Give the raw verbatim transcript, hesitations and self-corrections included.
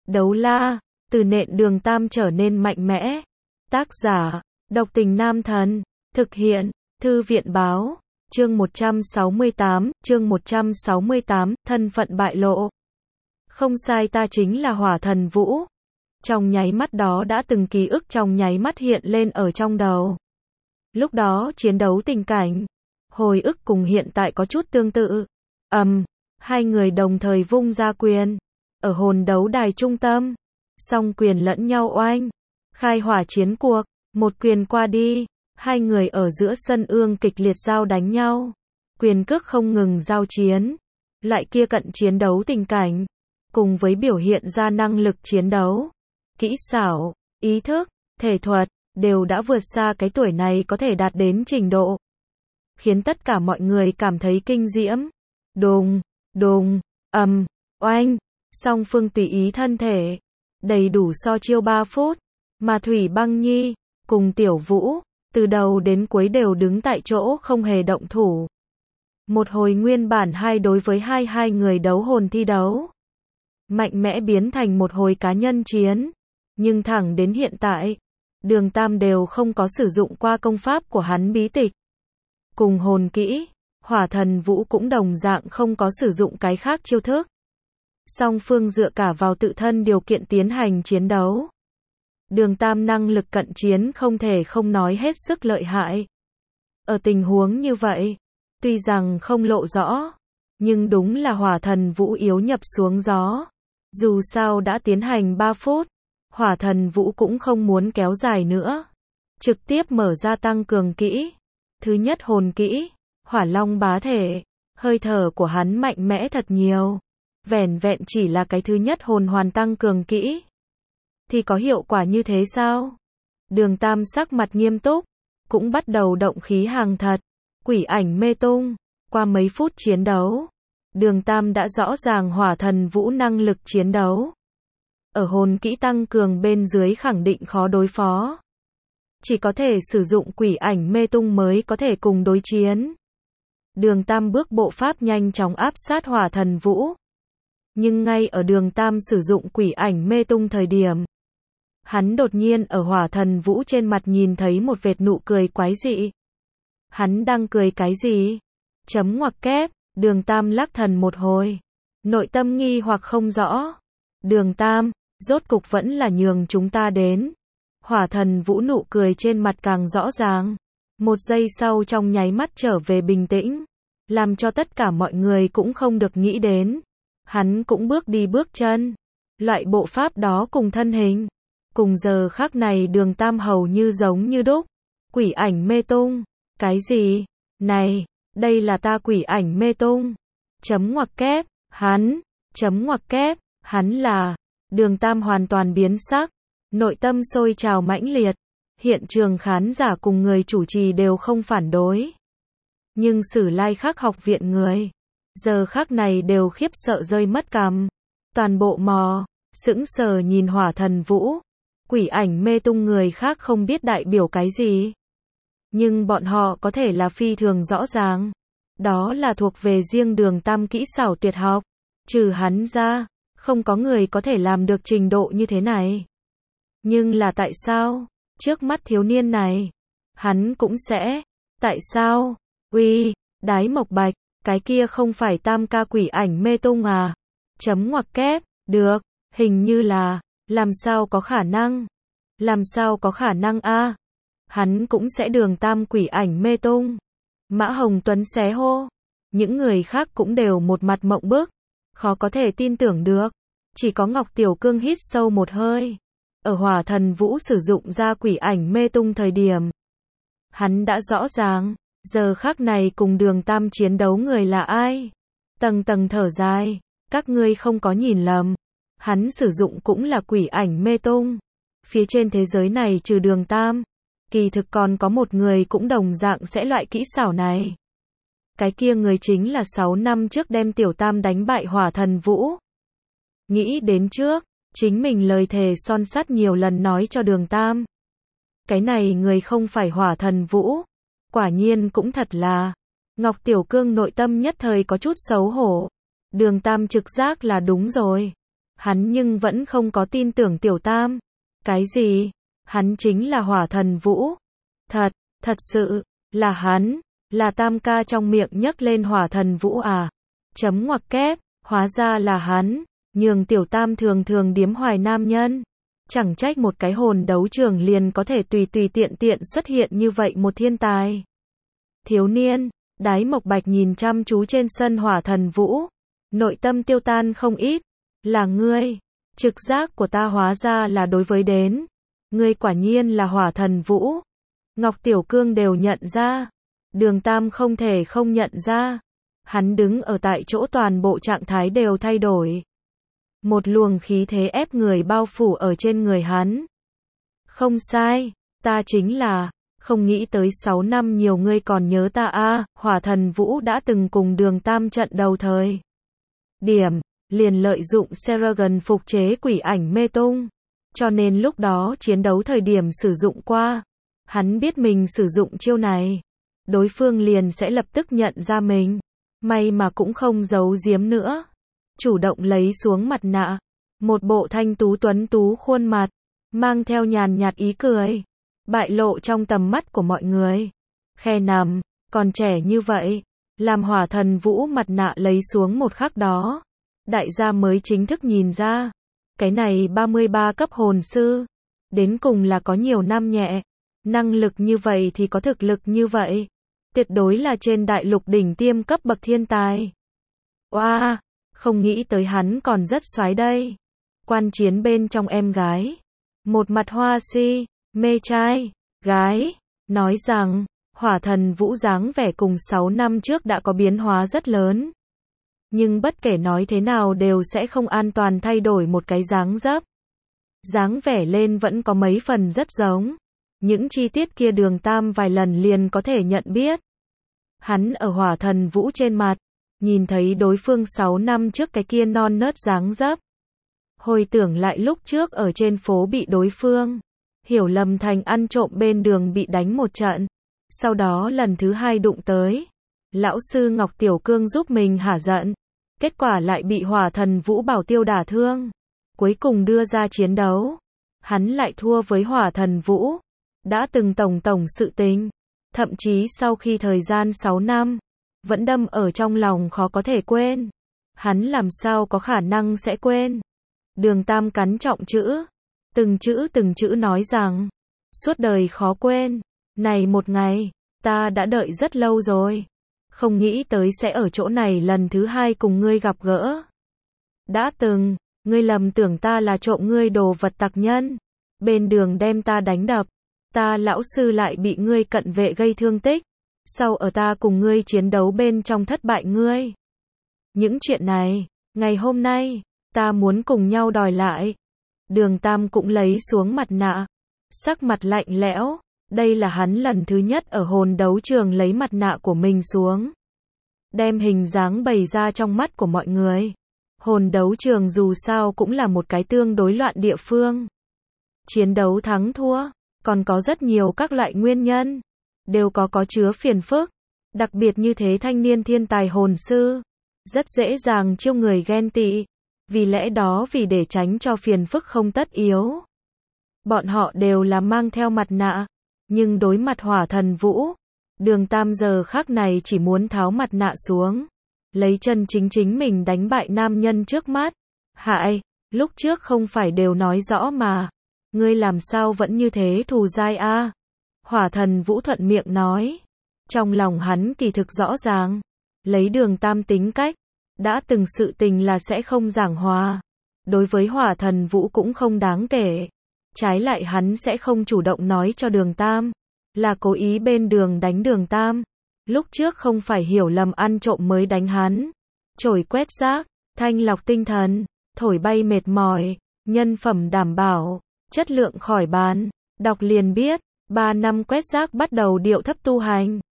Đấu la, từ nện Đường Tam trở nên mạnh mẽ. Tác giả, Độc Tình Nam Thần. Thực hiện, Thư viện Báo. Chương một trăm sáu mươi tám, chương một trăm sáu mươi tám, thân phận bại lộ. Không sai, ta chính là Hỏa Thần Vũ. Trong nháy mắt đó đã từng ký ức trong nháy mắt hiện lên ở trong đầu. Lúc đó chiến đấu tình cảnh, hồi ức cùng hiện tại có chút tương tự. Ầm, um, hai người đồng thời vung ra quyền, ở hồn đấu đài trung tâm, song quyền lẫn nhau oanh, khai hỏa chiến cuộc, một quyền qua đi, hai người ở giữa sân ương kịch liệt giao đánh nhau, quyền cước không ngừng giao chiến, lại kia cận chiến đấu tình cảnh, cùng với biểu hiện ra năng lực chiến đấu, kỹ xảo, ý thức, thể thuật, đều đã vượt xa cái tuổi này có thể đạt đến trình độ, khiến tất cả mọi người cảm thấy kinh diễm. Đùng, đùng, ầm, oanh, song phương tùy ý thân thể, đầy đủ so chiêu ba phút, mà Thủy Băng Nhi, cùng Tiểu Vũ, từ đầu đến cuối đều đứng tại chỗ không hề động thủ. Một hồi nguyên bản hai đối với hai hai người đấu hồn thi đấu, mạnh mẽ biến thành một hồi cá nhân chiến, nhưng thẳng đến hiện tại, Đường Tam đều không có sử dụng qua công pháp của hắn bí tịch. Cùng hồn kỹ, Hỏa Thần Vũ cũng đồng dạng không có sử dụng cái khác chiêu thức. Song phương dựa cả vào tự thân điều kiện tiến hành chiến đấu. Đường Tam năng lực cận chiến không thể không nói hết sức lợi hại. Ở tình huống như vậy, tuy rằng không lộ rõ, nhưng đúng là Hỏa Thần Vũ yếu nhập xuống gió. Dù sao đã tiến hành ba phút, Hỏa Thần Vũ cũng không muốn kéo dài nữa. Trực tiếp mở ra tăng cường kỹ. Thứ nhất hồn kỹ, Hỏa Long Bá Thể, hơi thở của hắn mạnh mẽ thật nhiều. Vẻn vẹn chỉ là cái thứ nhất hồn hoàn tăng cường kỹ, thì có hiệu quả như thế sao? Đường Tam sắc mặt nghiêm túc, cũng bắt đầu động khí hàng thật. Quỷ ảnh mê tung, qua mấy phút chiến đấu, Đường Tam đã rõ ràng Hỏa Thần Vũ năng lực chiến đấu. Ở hồn kỹ tăng cường bên dưới khẳng định khó đối phó. Chỉ có thể sử dụng quỷ ảnh mê tung mới có thể cùng đối chiến. Đường Tam bước bộ pháp nhanh chóng áp sát Hỏa Thần Vũ. Nhưng ngay ở Đường Tam sử dụng quỷ ảnh mê tung thời điểm, hắn đột nhiên ở Hỏa Thần Vũ trên mặt nhìn thấy một vệt nụ cười quái dị. Hắn đang cười cái gì? Chấm ngoặc kép, Đường Tam lắc thần một hồi. Nội tâm nghi hoặc không rõ. Đường Tam, rốt cục vẫn là nhường chúng ta đến. Hỏa Thần Vũ nụ cười trên mặt càng rõ ràng. Một giây sau trong nháy mắt trở về bình tĩnh. Làm cho tất cả mọi người cũng không được nghĩ đến. Hắn cũng bước đi bước chân. Loại bộ pháp đó cùng thân hình. Cùng giờ khắc này Đường Tam hầu như giống như đúc. Quỷ ảnh mê tung. Cái gì? Này, đây là ta quỷ ảnh mê tung. Chấm ngoặc kép, hắn. Chấm ngoặc kép, hắn là. Đường Tam hoàn toàn biến sắc. Nội tâm sôi trào mãnh liệt. Hiện trường khán giả cùng người chủ trì đều không phản đối. Nhưng Sử Lai Khắc học viện người, giờ khắc này đều khiếp sợ rơi mất cằm. Toàn bộ mò, sững sờ nhìn Hỏa Thần Vũ. Quỷ ảnh mê tung người khác không biết đại biểu cái gì. Nhưng bọn họ có thể là phi thường rõ ràng. Đó là thuộc về riêng Đường Tam kỹ xảo tuyệt học. Trừ hắn ra, không có người có thể làm được trình độ như thế này. Nhưng là tại sao? Trước mắt thiếu niên này, hắn cũng sẽ. Tại sao? Uy, Đái Mộc Bạch, cái kia không phải tam ca quỷ ảnh mê tung à? Chấm ngoặc kép, được, hình như là, làm sao có khả năng? Làm sao có khả năng a? À? Hắn cũng sẽ Đường Tam quỷ ảnh mê tung. Mã Hồng Tuấn xé hô. Những người khác cũng đều một mặt mộng bức. Khó có thể tin tưởng được. Chỉ có Ngọc Tiểu Cương hít sâu một hơi. Ở Hỏa Thần Vũ sử dụng ra quỷ ảnh mê tung thời điểm, hắn đã rõ ràng, giờ khắc này cùng Đường Tam chiến đấu người là ai. Tầng tầng thở dài, các ngươi không có nhìn lầm. Hắn sử dụng cũng là quỷ ảnh mê tung. Phía trên thế giới này trừ Đường Tam, kỳ thực còn có một người cũng đồng dạng sẽ loại kỹ xảo này. Cái kia người chính là sáu năm trước đem Tiểu Tam đánh bại Hỏa Thần Vũ. Nghĩ đến trước, chính mình lời thề son sắt nhiều lần nói cho Đường Tam. Cái này người không phải Hỏa Thần Vũ. Quả nhiên cũng thật là. Ngọc Tiểu Cương nội tâm nhất thời có chút xấu hổ. Đường Tam trực giác là đúng rồi. Hắn nhưng vẫn không có tin tưởng Tiểu Tam. Cái gì? Hắn chính là Hỏa Thần Vũ. Thật, thật sự, là hắn, là Tam ca trong miệng nhấc lên Hỏa Thần Vũ à? Chấm ngoặc kép, hóa ra là hắn, nhường Tiểu Tam thường thường điếm hoài nam nhân. Chẳng trách một cái hồn đấu trường liền có thể tùy tùy tiện tiện xuất hiện như vậy một thiên tài. Thiếu niên, Đái Mộc Bạch nhìn chăm chú trên sân Hỏa Thần Vũ, nội tâm tiêu tan không ít. Là ngươi, trực giác của ta hóa ra là đối với đến. Ngươi quả nhiên là Hỏa Thần Vũ. Ngọc Tiểu Cương đều nhận ra. Đường Tam không thể không nhận ra. Hắn đứng ở tại chỗ toàn bộ trạng thái đều thay đổi. Một luồng khí thế ép người bao phủ ở trên người hắn. Không sai, ta chính là, không nghĩ tới sáu năm nhiều ngươi còn nhớ ta a à, Hỏa Thần Vũ đã từng cùng Đường Tam trận đầu thời. Điểm, liền lợi dụng Seragon phục chế quỷ ảnh mê tung. Cho nên lúc đó chiến đấu thời điểm sử dụng qua. Hắn biết mình sử dụng chiêu này. Đối phương liền sẽ lập tức nhận ra mình. May mà cũng không giấu giếm nữa. Chủ động lấy xuống mặt nạ. Một bộ thanh tú tuấn tú khuôn mặt. Mang theo nhàn nhạt ý cười. Bại lộ trong tầm mắt của mọi người. Khe nằm, còn trẻ như vậy. Làm Hỏa Thần Vũ mặt nạ lấy xuống một khắc đó. Đại gia mới chính thức nhìn ra. Cái này ba mươi ba cấp hồn sư. Đến cùng là có nhiều năm nhẹ. Năng lực như vậy thì có thực lực như vậy. Tuyệt đối là trên đại lục đỉnh tiêm cấp bậc thiên tài. Oa, wow, không nghĩ tới hắn còn rất xoái đây. Quan chiến bên trong em gái. Một mặt hoa si, mê trai, gái. Nói rằng, Hỏa Thần Vũ dáng vẻ cùng sáu năm trước đã có biến hóa rất lớn. Nhưng bất kể nói thế nào đều sẽ không an toàn thay đổi một cái dáng dấp. Dáng vẻ lên vẫn có mấy phần rất giống. Những chi tiết kia Đường Tam vài lần liền có thể nhận biết. Hắn ở Hỏa Thần Vũ trên mặt, nhìn thấy đối phương sáu năm trước cái kia non nớt dáng dấp. Hồi tưởng lại lúc trước ở trên phố bị đối phương hiểu lầm thành ăn trộm bên đường bị đánh một trận. Sau đó lần thứ hai đụng tới. Lão sư Ngọc Tiểu Cương giúp mình hả giận. Kết quả lại bị Hỏa Thần Vũ bảo tiêu đả thương. Cuối cùng đưa ra chiến đấu. Hắn lại thua với Hỏa Thần Vũ. Đã từng tổng tổng sự tình. Thậm chí sau khi thời gian sáu năm. Vẫn đâm ở trong lòng khó có thể quên. Hắn làm sao có khả năng sẽ quên. Đường Tam cắn trọng chữ. Từng chữ từng chữ nói rằng. Suốt đời khó quên. Này một ngày. Ta đã đợi rất lâu rồi. Không nghĩ tới sẽ ở chỗ này lần thứ hai cùng ngươi gặp gỡ. Đã từng, ngươi lầm tưởng ta là trộm ngươi đồ vật tặc nhân. Bên đường đem ta đánh đập. Ta lão sư lại bị ngươi cận vệ gây thương tích. Sau ở ta cùng ngươi chiến đấu bên trong thất bại ngươi. Những chuyện này, ngày hôm nay, ta muốn cùng nhau đòi lại. Đường Tam cũng lấy xuống mặt nạ. Sắc mặt lạnh lẽo. Đây là hắn lần thứ nhất ở hồn đấu trường lấy mặt nạ của mình xuống. Đem hình dáng bày ra trong mắt của mọi người. Hồn đấu trường dù sao cũng là một cái tương đối loạn địa phương. Chiến đấu thắng thua, còn có rất nhiều các loại nguyên nhân. Đều có có chứa phiền phức. Đặc biệt như thế thanh niên thiên tài hồn sư. Rất dễ dàng chiêu người ghen tị. Vì lẽ đó vì để tránh cho phiền phức không tất yếu. Bọn họ đều là mang theo mặt nạ. Nhưng đối mặt Hỏa Thần Vũ, Đường Tam giờ khắc này chỉ muốn tháo mặt nạ xuống. Lấy chân chính chính mình đánh bại nam nhân trước mắt. Hại, lúc trước không phải đều nói rõ mà. Ngươi làm sao vẫn như thế thù dai a? Hỏa Thần Vũ thuận miệng nói. Trong lòng hắn kỳ thực rõ ràng. Lấy Đường Tam tính cách. Đã từng sự tình là sẽ không giảng hòa. Đối với Hỏa Thần Vũ cũng không đáng kể. Trái lại hắn sẽ không chủ động nói cho Đường Tam. Là cố ý bên đường đánh Đường Tam. Lúc trước không phải hiểu lầm ăn trộm mới đánh hắn. Chổi quét rác, thanh lọc tinh thần, thổi bay mệt mỏi, nhân phẩm đảm bảo, chất lượng khỏi bàn. Đọc liền biết, ba năm quét rác bắt đầu điệu thấp tu hành.